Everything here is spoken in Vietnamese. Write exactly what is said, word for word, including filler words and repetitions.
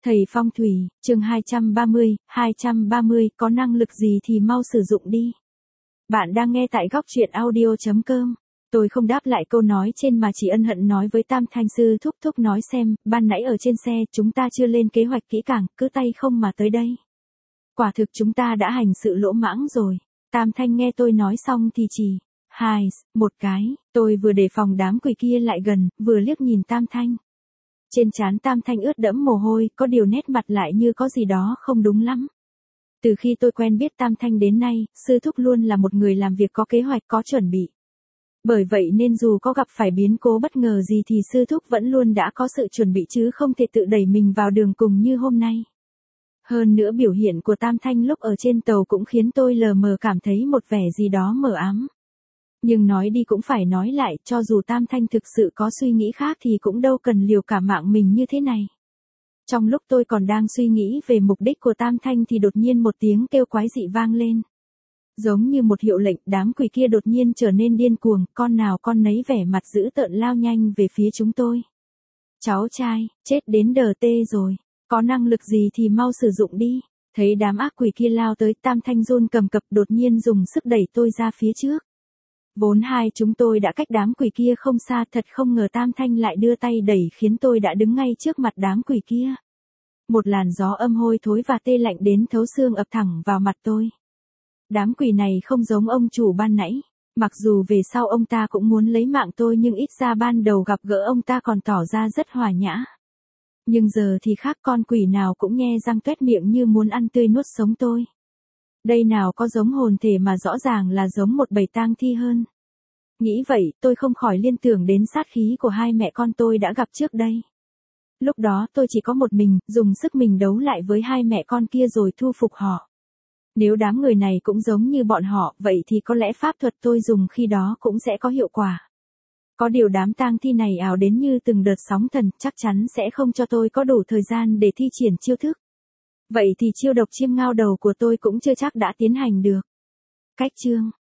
Thầy phong thủy, chương hai trăm ba mươi, hai trăm ba mươi, có năng lực gì thì mau sử dụng đi. Bạn đang nghe tại góc truyện audio chấm com. Tôi không đáp lại câu nói trên mà chỉ ân hận nói với Tam Thanh sư thúc thúc nói xem, ban nãy ở trên xe chúng ta chưa lên kế hoạch kỹ càng, cứ tay không mà tới đây. Quả thực chúng ta đã hành sự lỗ mãng rồi. Tam Thanh nghe tôi nói xong thì chỉ, hai, một cái, tôi vừa đề phòng đám quỷ kia lại gần, vừa liếc nhìn Tam Thanh. Trên trán Tam Thanh ướt đẫm mồ hôi, có điều nét mặt lại như có gì đó không đúng lắm. Từ khi tôi quen biết Tam Thanh đến nay, sư thúc luôn là một người làm việc có kế hoạch có chuẩn bị. Bởi vậy nên dù có gặp phải biến cố bất ngờ gì thì sư thúc vẫn luôn đã có sự chuẩn bị chứ không thể tự đẩy mình vào đường cùng như hôm nay. Hơn nữa biểu hiện của Tam Thanh lúc ở trên tàu cũng khiến tôi lờ mờ cảm thấy một vẻ gì đó mờ ám. Nhưng nói đi cũng phải nói lại, cho dù Tam Thanh thực sự có suy nghĩ khác thì cũng đâu cần liều cả mạng mình như thế này. Trong lúc tôi còn đang suy nghĩ về mục đích của Tam Thanh thì đột nhiên một tiếng kêu quái dị vang lên. Giống như một hiệu lệnh, đám quỷ kia đột nhiên trở nên điên cuồng, con nào con nấy vẻ mặt dữ tợn lao nhanh về phía chúng tôi. Cháu trai, chết đến đờ tê rồi, có năng lực gì thì mau sử dụng đi. Thấy đám ác quỷ kia lao tới, Tam Thanh run cầm cập đột nhiên dùng sức đẩy tôi ra phía trước. Vốn hai chúng tôi đã cách đám quỷ kia không xa, thật không ngờ Tam Thanh lại đưa tay đẩy khiến tôi đã đứng ngay trước mặt đám quỷ kia. Một làn gió âm hôi thối và tê lạnh đến thấu xương ập thẳng vào mặt tôi. Đám quỷ này không giống ông chủ ban nãy, mặc dù về sau ông ta cũng muốn lấy mạng tôi nhưng ít ra ban đầu gặp gỡ ông ta còn tỏ ra rất hòa nhã. Nhưng giờ thì khác, con quỷ nào cũng nhe răng toét miệng như muốn ăn tươi nuốt sống tôi. Đây nào có giống hồn thể mà rõ ràng là giống một bầy tang thi hơn. Nghĩ vậy, tôi không khỏi liên tưởng đến sát khí của hai mẹ con tôi đã gặp trước đây. Lúc đó tôi chỉ có một mình, dùng sức mình đấu lại với hai mẹ con kia rồi thu phục họ. Nếu đám người này cũng giống như bọn họ, vậy thì có lẽ pháp thuật tôi dùng khi đó cũng sẽ có hiệu quả. Có điều đám tang thi này ảo đến như từng đợt sóng thần, chắc chắn sẽ không cho tôi có đủ thời gian để thi triển chiêu thức. Vậy thì chiêu độc chiêm ngao đầu của tôi cũng chưa chắc đã tiến hành được. Cách chương